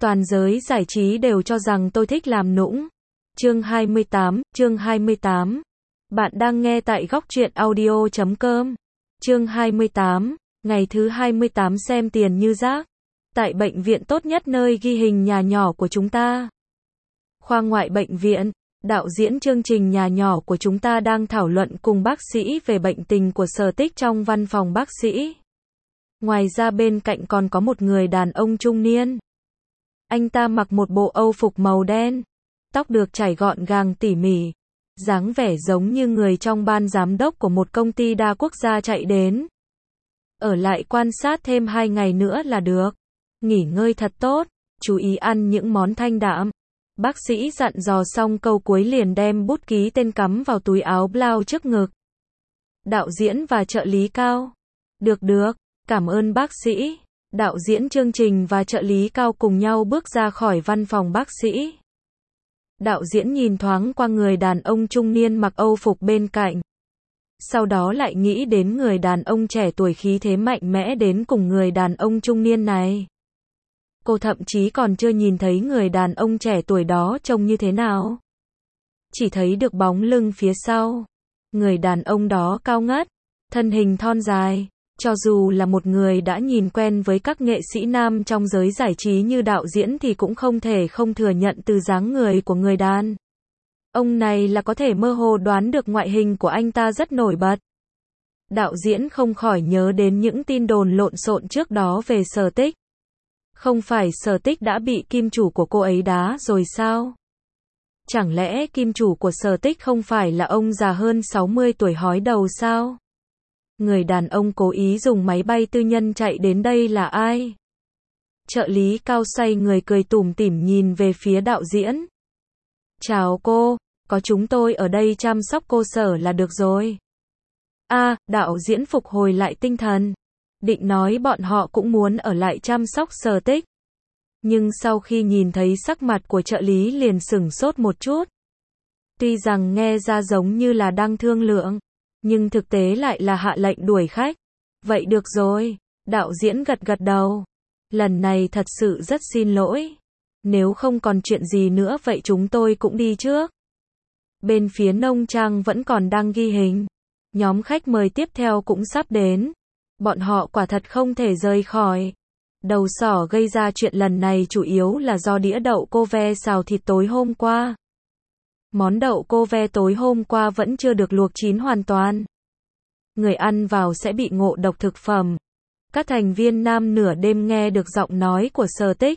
Toàn giới giải trí đều cho rằng tôi thích làm nũng. Chương 28. Bạn đang nghe tại Góc Truyện Audio.com. Chương 28. Ngày thứ 28 xem tiền như rác. Tại bệnh viện tốt nhất nơi ghi hình nhà nhỏ của chúng ta. Khoa ngoại bệnh viện, đạo diễn chương trình nhà nhỏ của chúng ta đang thảo luận cùng bác sĩ về bệnh tình của Sở Tích trong văn phòng bác sĩ. Ngoài ra bên cạnh còn có một người đàn ông trung niên. Anh ta mặc một bộ âu phục màu đen, tóc được chải gọn gàng tỉ mỉ, dáng vẻ giống như người trong ban giám đốc của một công ty đa quốc gia chạy đến. Ở lại quan sát thêm 2 ngày nữa là được. Nghỉ ngơi thật tốt, chú ý ăn những món thanh đạm. Bác sĩ dặn dò xong câu cuối liền đem bút ký tên cắm vào túi áo blau trước ngực. Đạo diễn và trợ lý Cao. Được, cảm ơn bác sĩ. Đạo diễn chương trình và trợ lý Cao cùng nhau bước ra khỏi văn phòng bác sĩ. Đạo diễn nhìn thoáng qua người đàn ông trung niên mặc âu phục bên cạnh. Sau đó lại nghĩ đến người đàn ông trẻ tuổi khí thế mạnh mẽ đến cùng người đàn ông trung niên này. Cô thậm chí còn chưa nhìn thấy người đàn ông trẻ tuổi đó trông như thế nào. Chỉ thấy được bóng lưng phía sau. Người đàn ông đó cao ngất, thân hình thon dài. Cho dù là một người đã nhìn quen với các nghệ sĩ nam trong giới giải trí như đạo diễn thì cũng không thể không thừa nhận từ dáng người của người đàn ông này là có thể mơ hồ đoán được ngoại hình của anh ta rất nổi bật. Đạo diễn không khỏi nhớ đến những tin đồn lộn xộn trước đó về Sở Tích. Không phải Sở Tích đã bị kim chủ của cô ấy đá rồi sao? Chẳng lẽ kim chủ của Sở Tích không phải là ông già hơn 60 tuổi hói đầu sao? Người đàn ông cố ý dùng máy bay tư nhân chạy đến đây là ai? Trợ lý Cao xoay người cười tủm tỉm nhìn về phía đạo diễn. Chào cô, có chúng tôi ở đây chăm sóc cô Sở là được rồi. Đạo diễn phục hồi lại tinh thần. Định nói bọn họ cũng muốn ở lại chăm sóc Sở Tích. Nhưng sau khi nhìn thấy sắc mặt của trợ lý liền sửng sốt một chút. Tuy rằng nghe ra giống như là đang thương lượng, nhưng thực tế lại là hạ lệnh đuổi khách. Vậy được rồi, đạo diễn gật đầu. Lần này thật sự rất xin lỗi. Nếu không còn chuyện gì nữa vậy chúng tôi cũng đi trước. Bên phía nông trang vẫn còn đang ghi hình. Nhóm khách mời tiếp theo cũng sắp đến. Bọn họ quả thật không thể rời khỏi. Đầu sỏ gây ra chuyện lần này chủ yếu là do đĩa đậu cô ve xào thịt tối hôm qua. Món đậu cô ve tối hôm qua vẫn chưa được luộc chín hoàn toàn. Người ăn vào sẽ bị ngộ độc thực phẩm. Các thành viên nam nửa đêm nghe được giọng nói của Sở Tích.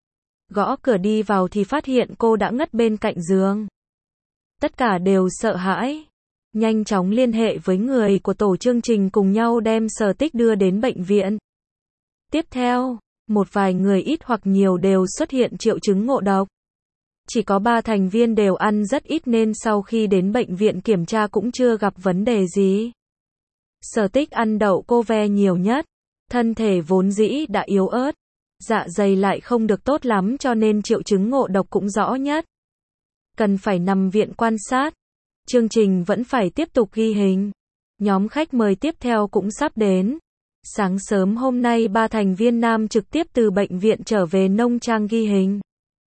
Gõ cửa đi vào thì phát hiện cô đã ngất bên cạnh giường. Tất cả đều sợ hãi. Nhanh chóng liên hệ với người của tổ chương trình cùng nhau đem Sở Tích đưa đến bệnh viện. Tiếp theo, một vài người ít hoặc nhiều đều xuất hiện triệu chứng ngộ độc. Chỉ có 3 thành viên đều ăn rất ít nên sau khi đến bệnh viện kiểm tra cũng chưa gặp vấn đề gì. Sở Tích ăn đậu cô ve nhiều nhất. Thân thể vốn dĩ đã yếu ớt. Dạ dày lại không được tốt lắm cho nên triệu chứng ngộ độc cũng rõ nhất. Cần phải nằm viện quan sát. Chương trình vẫn phải tiếp tục ghi hình. Nhóm khách mời tiếp theo cũng sắp đến. Sáng sớm hôm nay 3 thành viên nam trực tiếp từ bệnh viện trở về nông trang ghi hình.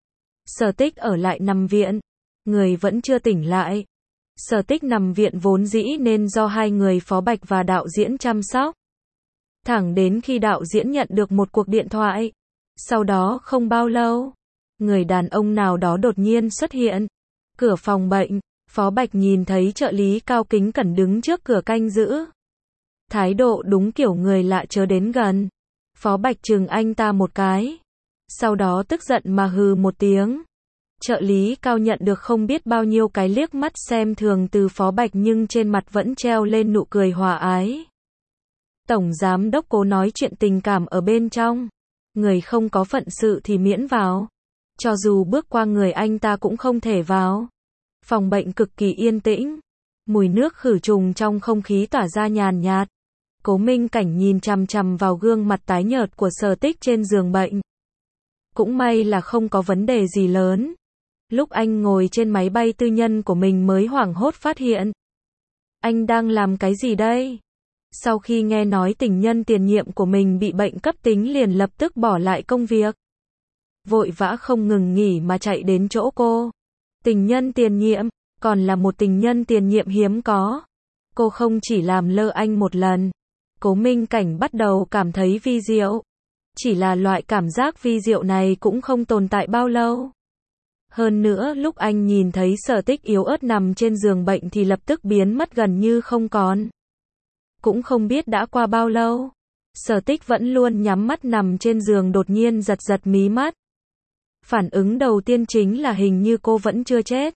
Sở Tích ở lại nằm viện. Người vẫn chưa tỉnh lại. Sở Tích nằm viện vốn dĩ nên do 2 người Phó Bạch và đạo diễn chăm sóc. Thẳng đến khi đạo diễn nhận được một cuộc điện thoại. Sau đó không bao lâu, người đàn ông nào đó đột nhiên xuất hiện. Cửa phòng bệnh, Phó Bạch nhìn thấy trợ lý Cao kính cẩn đứng trước cửa canh giữ. Thái độ đúng kiểu người lạ chớ đến gần. Phó Bạch chừng anh ta một cái. Sau đó tức giận mà hừ một tiếng. Trợ lý Cao nhận được không biết bao nhiêu cái liếc mắt xem thường từ Phó Bạch nhưng trên mặt vẫn treo lên nụ cười hòa ái. Tổng giám đốc cố nói chuyện tình cảm ở bên trong. Người không có phận sự thì miễn vào. Cho dù bước qua người anh ta cũng không thể vào. Phòng bệnh cực kỳ yên tĩnh. Mùi nước khử trùng trong không khí tỏa ra nhàn nhạt. Cố Minh Cảnh nhìn chằm chằm vào gương mặt tái nhợt của Sở Tích trên giường bệnh. Cũng may là không có vấn đề gì lớn. Lúc anh ngồi trên máy bay tư nhân của mình mới hoảng hốt phát hiện. Anh đang làm cái gì đây? Sau khi nghe nói tình nhân tiền nhiệm của mình bị bệnh cấp tính liền lập tức bỏ lại công việc. vội vã không ngừng nghỉ mà chạy đến chỗ cô. Tình nhân tiền nhiệm, còn là một tình nhân tiền nhiệm hiếm có. Cô không chỉ làm lơ anh một lần. Cố Minh Cảnh bắt đầu cảm thấy vi diệu. Chỉ là loại cảm giác vi diệu này cũng không tồn tại bao lâu. Hơn nữa lúc anh nhìn thấy Sở Tích yếu ớt nằm trên giường bệnh thì lập tức biến mất gần như không còn. Cũng không biết đã qua bao lâu. Sở Tích vẫn luôn nhắm mắt nằm trên giường đột nhiên giật giật mí mắt. Phản ứng đầu tiên chính là hình như cô vẫn chưa chết.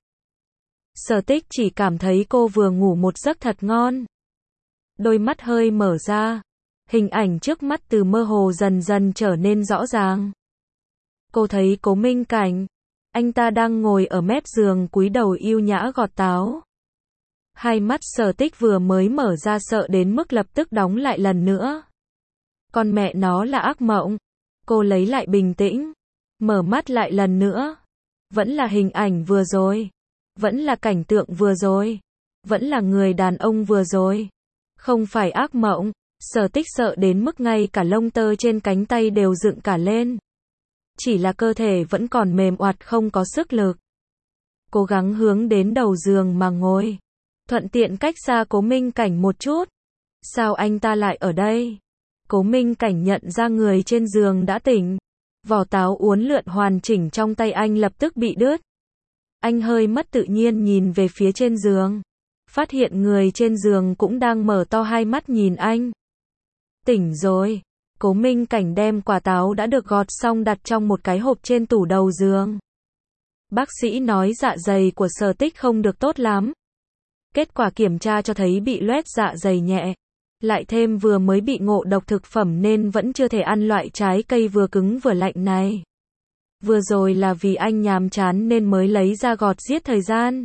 Sở Tích chỉ cảm thấy cô vừa ngủ một giấc thật ngon. Đôi mắt hơi mở ra. Hình ảnh trước mắt từ mơ hồ dần dần trở nên rõ ràng. Cô thấy Cố Minh Cảnh. Anh ta đang ngồi ở mép giường cúi đầu yêu nhã gọt táo. Hai mắt Sở Tích vừa mới mở ra sợ đến mức lập tức đóng lại lần nữa. Con mẹ nó là ác mộng. Cô lấy lại bình tĩnh. Mở mắt lại lần nữa. Vẫn là hình ảnh vừa rồi. Vẫn là cảnh tượng vừa rồi. Vẫn là người đàn ông vừa rồi. Không phải ác mộng. Sở Tích sợ đến mức ngay cả lông tơ trên cánh tay đều dựng cả lên. Chỉ là cơ thể vẫn còn mềm oặt không có sức lực. Cố gắng hướng đến đầu giường mà ngồi. Thuận tiện cách xa Cố Minh Cảnh một chút. Sao anh ta lại ở đây? Cố Minh Cảnh nhận ra người trên giường đã tỉnh. Vỏ táo uốn lượn hoàn chỉnh trong tay anh lập tức bị đứt. Anh hơi mất tự nhiên nhìn về phía trên giường. Phát hiện người trên giường cũng đang mở to hai mắt nhìn anh. Tỉnh rồi. Cố Minh Cảnh đem quả táo đã được gọt xong đặt trong một cái hộp trên tủ đầu giường. Bác sĩ nói dạ dày của Sở Tích không được tốt lắm. Kết quả kiểm tra cho thấy bị loét dạ dày nhẹ. Lại thêm vừa mới bị ngộ độc thực phẩm nên vẫn chưa thể ăn loại trái cây vừa cứng vừa lạnh này. Vừa rồi là vì anh nhàm chán nên mới lấy ra gọt giết thời gian.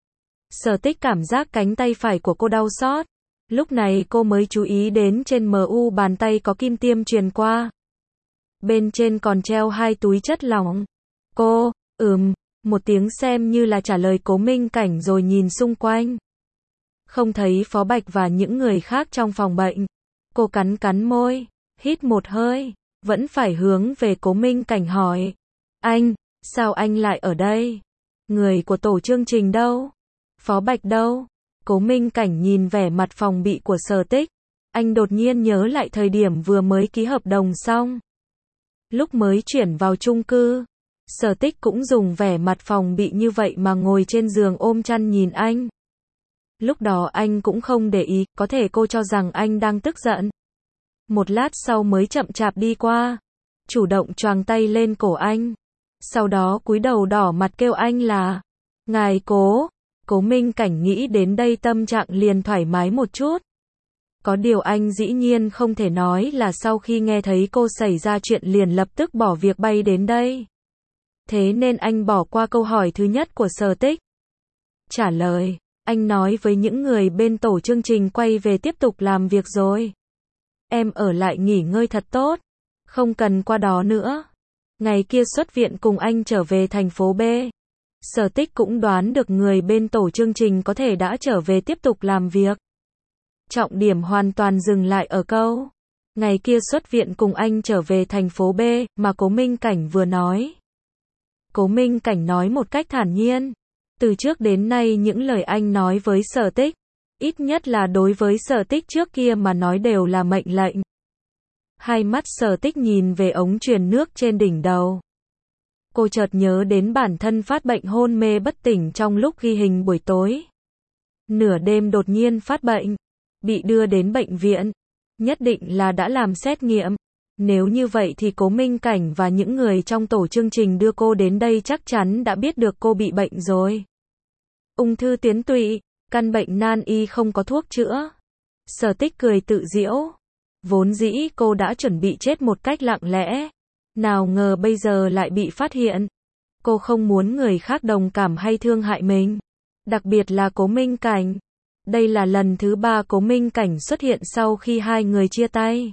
Sở Tích cảm giác cánh tay phải của cô đau xót. Lúc này cô mới chú ý đến trên mu bàn tay có kim tiêm truyền qua. Bên trên còn treo hai túi chất lỏng. Cô, một tiếng xem như là trả lời Cố Minh Cảnh rồi nhìn xung quanh. Không thấy Phó Bạch và những người khác trong phòng bệnh. Cô cắn cắn môi, hít một hơi, vẫn phải hướng về Cố Minh Cảnh hỏi. Anh, sao anh lại ở đây? Người của tổ chương trình đâu? Phó Bạch đâu? Cố Minh Cảnh nhìn vẻ mặt phòng bị của Sở Tích. Anh đột nhiên nhớ lại thời điểm vừa mới ký hợp đồng xong. Lúc mới chuyển vào chung cư, Sở Tích cũng dùng vẻ mặt phòng bị như vậy mà ngồi trên giường ôm chăn nhìn anh. Lúc đó anh cũng không để ý, có thể cô cho rằng anh đang tức giận. Một lát sau mới chậm chạp đi qua, chủ động choàng tay lên cổ anh. Sau đó cúi đầu đỏ mặt kêu anh là Ngài Cố. Cố Minh Cảnh nghĩ đến đây tâm trạng liền thoải mái một chút. Có điều anh dĩ nhiên không thể nói là sau khi nghe thấy cô xảy ra chuyện liền lập tức bỏ việc bay đến đây. Thế nên anh bỏ qua câu hỏi thứ nhất của Sở Tích. Trả lời, anh nói với những người bên tổ chương trình quay về tiếp tục làm việc rồi. Em ở lại nghỉ ngơi thật tốt, không cần qua đó nữa. Ngày kia xuất viện cùng anh trở về thành phố B. Sở Tích cũng đoán được người bên tổ chương trình có thể đã trở về tiếp tục làm việc. Trọng điểm hoàn toàn dừng lại ở câu ngày kia xuất viện cùng anh trở về thành phố B mà Cố Minh Cảnh vừa nói. Cố Minh Cảnh nói một cách thản nhiên. Từ trước đến nay những lời anh nói với Sở Tích, ít nhất là đối với Sở Tích trước kia mà nói đều là mệnh lệnh. Hai mắt Sở Tích nhìn về ống truyền nước trên đỉnh đầu. Cô chợt nhớ đến bản thân phát bệnh hôn mê bất tỉnh trong lúc ghi hình buổi tối. Nửa đêm đột nhiên phát bệnh, bị đưa đến bệnh viện, nhất định là đã làm xét nghiệm. Nếu như vậy thì Cố Minh Cảnh và những người trong tổ chương trình đưa cô đến đây chắc chắn đã biết được cô bị bệnh rồi. Ung thư tuyến tụy, căn bệnh nan y không có thuốc chữa. Sở Tích cười tự giễu. Vốn dĩ cô đã chuẩn bị chết một cách lặng lẽ. Nào ngờ bây giờ lại bị phát hiện. Cô không muốn người khác đồng cảm hay thương hại mình. Đặc biệt là Cố Minh Cảnh. Đây là lần thứ 3 Cố Minh Cảnh xuất hiện sau khi hai người chia tay.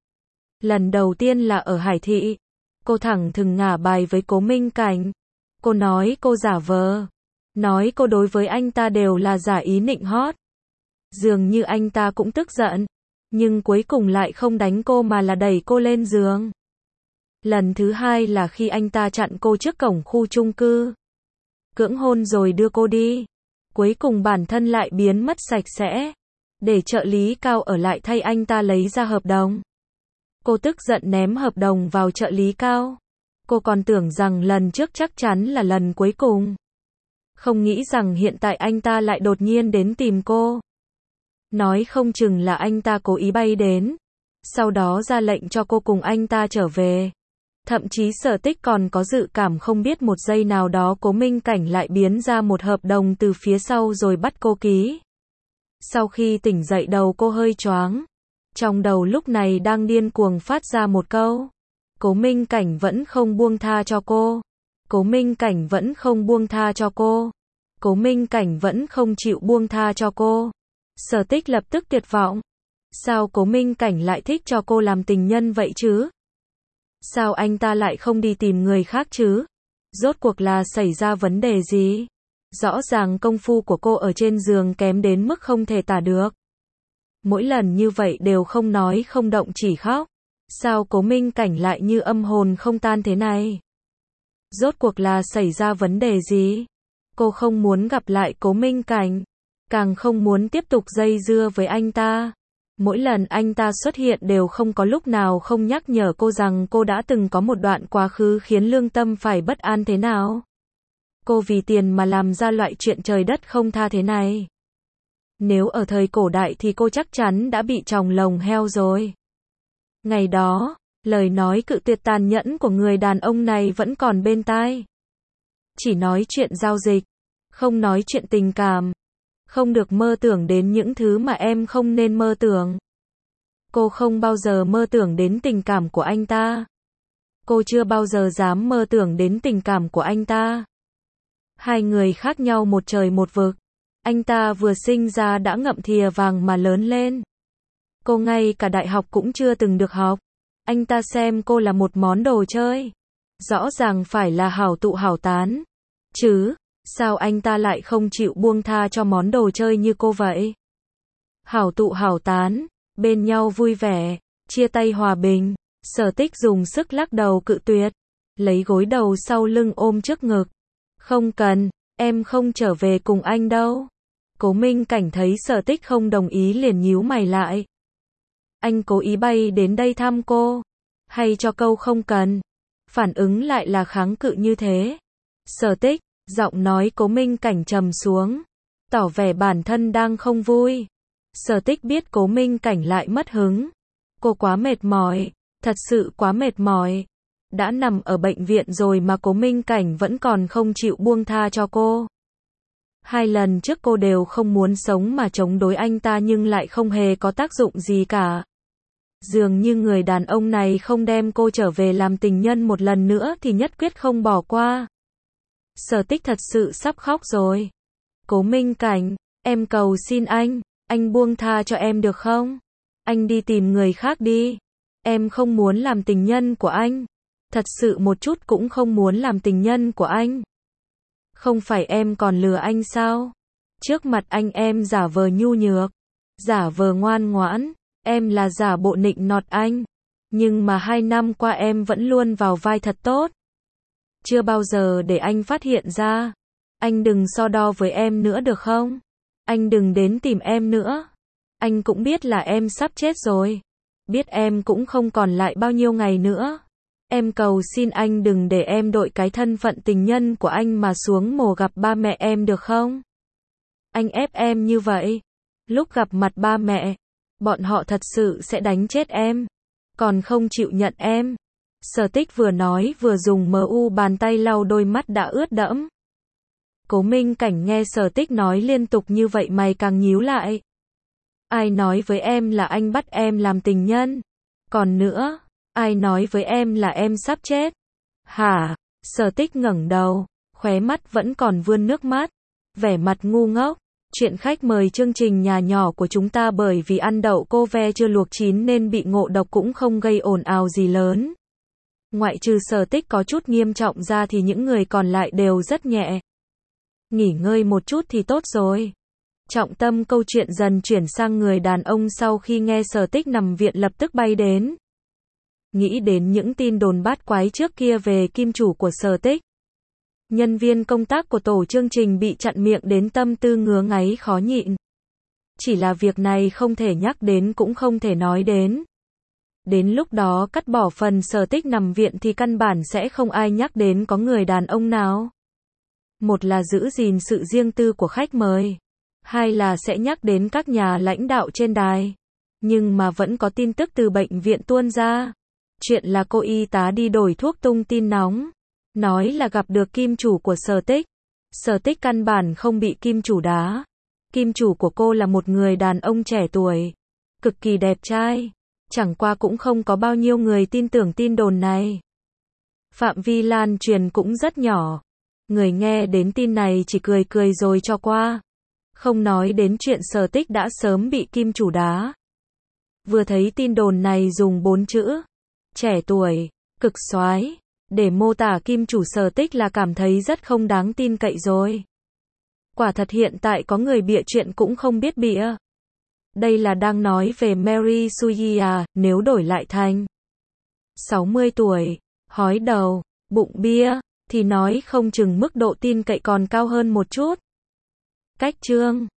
Lần đầu tiên là ở Hải Thị. Cô thẳng thừng ngả bài với Cố Minh Cảnh. Cô nói cô giả vờ. Nói cô đối với anh ta đều là giả ý nịnh hót. Dường như anh ta cũng tức giận. Nhưng cuối cùng lại không đánh cô mà là đẩy cô lên giường. Lần thứ hai là khi anh ta chặn cô trước cổng khu chung cư. Cưỡng hôn rồi đưa cô đi. Cuối cùng bản thân lại biến mất sạch sẽ. Để trợ lý Cao ở lại thay anh ta lấy ra hợp đồng. Cô tức giận ném hợp đồng vào trợ lý Cao. Cô còn tưởng rằng lần trước chắc chắn là lần cuối cùng. Không nghĩ rằng hiện tại anh ta lại đột nhiên đến tìm cô. Nói không chừng là anh ta cố ý bay đến. Sau đó ra lệnh cho cô cùng anh ta trở về. Thậm chí Sở Tích còn có dự cảm không biết một giây nào đó Cố Minh Cảnh lại biến ra một hợp đồng từ phía sau rồi bắt cô ký. Sau khi tỉnh dậy đầu cô hơi choáng. Trong đầu lúc này đang điên cuồng phát ra một câu. Cố Minh Cảnh vẫn không buông tha cho cô. Cố Minh Cảnh vẫn không buông tha cho cô. Cố Minh Cảnh vẫn không chịu buông tha cho cô. Sở Tích lập tức tuyệt vọng. Sao Cố Minh Cảnh lại thích cho cô làm tình nhân vậy chứ? Sao anh ta lại không đi tìm người khác chứ? Rốt cuộc là xảy ra vấn đề gì? Rõ ràng công phu của cô ở trên giường kém đến mức không thể tả được. Mỗi lần như vậy đều không nói không động chỉ khóc. Sao Cố Minh Cảnh lại như âm hồn không tan thế này? Rốt cuộc là xảy ra vấn đề gì? Cô không muốn gặp lại Cố Minh Cảnh. Càng không muốn tiếp tục dây dưa với anh ta. Mỗi lần anh ta xuất hiện đều không có lúc nào không nhắc nhở cô rằng cô đã từng có một đoạn quá khứ khiến lương tâm phải bất an thế nào. Cô vì tiền mà làm ra loại chuyện trời đất không tha thế này. Nếu ở thời cổ đại thì cô chắc chắn đã bị tròng lồng heo rồi. Ngày đó, lời nói cự tuyệt tàn nhẫn của người đàn ông này vẫn còn bên tai. Chỉ nói chuyện giao dịch, không nói chuyện tình cảm. Không được mơ tưởng đến những thứ mà em không nên mơ tưởng. Cô không bao giờ mơ tưởng đến tình cảm của anh ta. Cô chưa bao giờ dám mơ tưởng đến tình cảm của anh ta. Hai người khác nhau một trời một vực. Anh ta vừa sinh ra đã ngậm thìa vàng mà lớn lên. Cô ngay cả đại học cũng chưa từng được học. Anh ta xem cô là một món đồ chơi. Rõ ràng phải là hảo tụ hảo tán. Chứ, sao anh ta lại không chịu buông tha cho món đồ chơi như cô vậy? Hảo tụ hảo tán, bên nhau vui vẻ, chia tay hòa bình. Sở Tích dùng sức lắc đầu cự tuyệt. Lấy gối đầu sau lưng ôm trước ngực. Không cần, em không trở về cùng anh đâu. Cố Minh Cảnh thấy Sở Tích không đồng ý liền nhíu mày lại. Anh cố ý bay đến đây thăm cô. Hay cho câu không cần. Phản ứng lại là kháng cự như thế. Sở Tích, giọng nói Cố Minh Cảnh trầm xuống. Tỏ vẻ bản thân đang không vui. Sở Tích biết Cố Minh Cảnh lại mất hứng. Cô quá mệt mỏi. Thật sự quá mệt mỏi. Đã nằm ở bệnh viện rồi mà Cố Minh Cảnh vẫn còn không chịu buông tha cho cô. Hai lần trước cô đều không muốn sống mà chống đối anh ta nhưng lại không hề có tác dụng gì cả. Dường như người đàn ông này không đem cô trở về làm tình nhân một lần nữa thì nhất quyết không bỏ qua. Sở Tích thật sự sắp khóc rồi. Cố Minh Cảnh, em cầu xin anh buông tha cho em được không? Anh đi tìm người khác đi. Em không muốn làm tình nhân của anh. Thật sự một chút cũng không muốn làm tình nhân của anh. Không phải em còn lừa anh sao? Trước mặt anh em giả vờ nhu nhược, giả vờ ngoan ngoãn, em là giả bộ nịnh nọt anh. Nhưng mà 2 năm qua em vẫn luôn vào vai thật tốt. Chưa bao giờ để anh phát hiện ra. Anh đừng so đo với em nữa được không? Anh đừng đến tìm em nữa. Anh cũng biết là em sắp chết rồi. Biết em cũng không còn lại bao nhiêu ngày nữa. Em cầu xin anh đừng để em đội cái thân phận tình nhân của anh mà xuống mồ gặp ba mẹ em được không? Anh ép em như vậy. Lúc gặp mặt ba mẹ, bọn họ thật sự sẽ đánh chết em. Còn không chịu nhận em. Sở Tích vừa nói vừa dùng bàn tay lau đôi mắt đã ướt đẫm. Cố Minh Cảnh nghe Sở Tích nói liên tục như vậy mày càng nhíu lại. Ai nói với em là anh bắt em làm tình nhân? Còn nữa, ai nói với em là em sắp chết? Hả? Sở Tích ngẩng đầu, khóe mắt vẫn còn vươn nước mắt, vẻ mặt ngu ngốc. Chuyện khách mời chương trình nhà nhỏ của chúng ta bởi vì ăn đậu cô ve chưa luộc chín nên bị ngộ độc cũng không gây ồn ào gì lớn. Ngoại trừ Sở Tích có chút nghiêm trọng ra thì những người còn lại đều rất nhẹ. Nghỉ ngơi một chút thì tốt rồi. Trọng tâm câu chuyện dần chuyển sang người đàn ông sau khi nghe Sở Tích nằm viện lập tức bay đến. nghĩ đến những tin đồn bát quái trước kia về kim chủ của Sở Tích. Nhân viên công tác của tổ chương trình bị chặn miệng đến tâm tư ngứa ngáy khó nhịn. Chỉ là việc này không thể nhắc đến cũng không thể nói đến. Đến lúc đó cắt bỏ phần Sở Tích nằm viện thì căn bản sẽ không ai nhắc đến có người đàn ông nào. Một là giữ gìn sự riêng tư của khách mời. Hai là sẽ nhắc đến các nhà lãnh đạo trên đài. Nhưng mà vẫn có tin tức từ bệnh viện tuôn ra. Chuyện là cô y tá đi đổi thuốc tung tin nóng. Nói là gặp được kim chủ của Sở Tích. Sở Tích căn bản không bị kim chủ đá. Kim chủ của cô là một người đàn ông trẻ tuổi. Cực kỳ đẹp trai. Chẳng qua cũng không có bao nhiêu người tin tưởng tin đồn này. Phạm vi lan truyền cũng rất nhỏ. Người nghe đến tin này chỉ cười cười rồi cho qua. Không nói đến chuyện Sở Tích đã sớm bị kim chủ đá. Vừa thấy tin đồn này dùng 4 chữ. Trẻ tuổi, cực soái để mô tả kim chủ Sở Tích là cảm thấy rất không đáng tin cậy rồi. Quả thật hiện tại có người bịa chuyện cũng không biết bịa. Đây là đang nói về Mary Sui à, nếu đổi lại thành 60 tuổi, hói đầu, bụng bia, thì nói không chừng mức độ tin cậy còn cao hơn một chút. Cách chương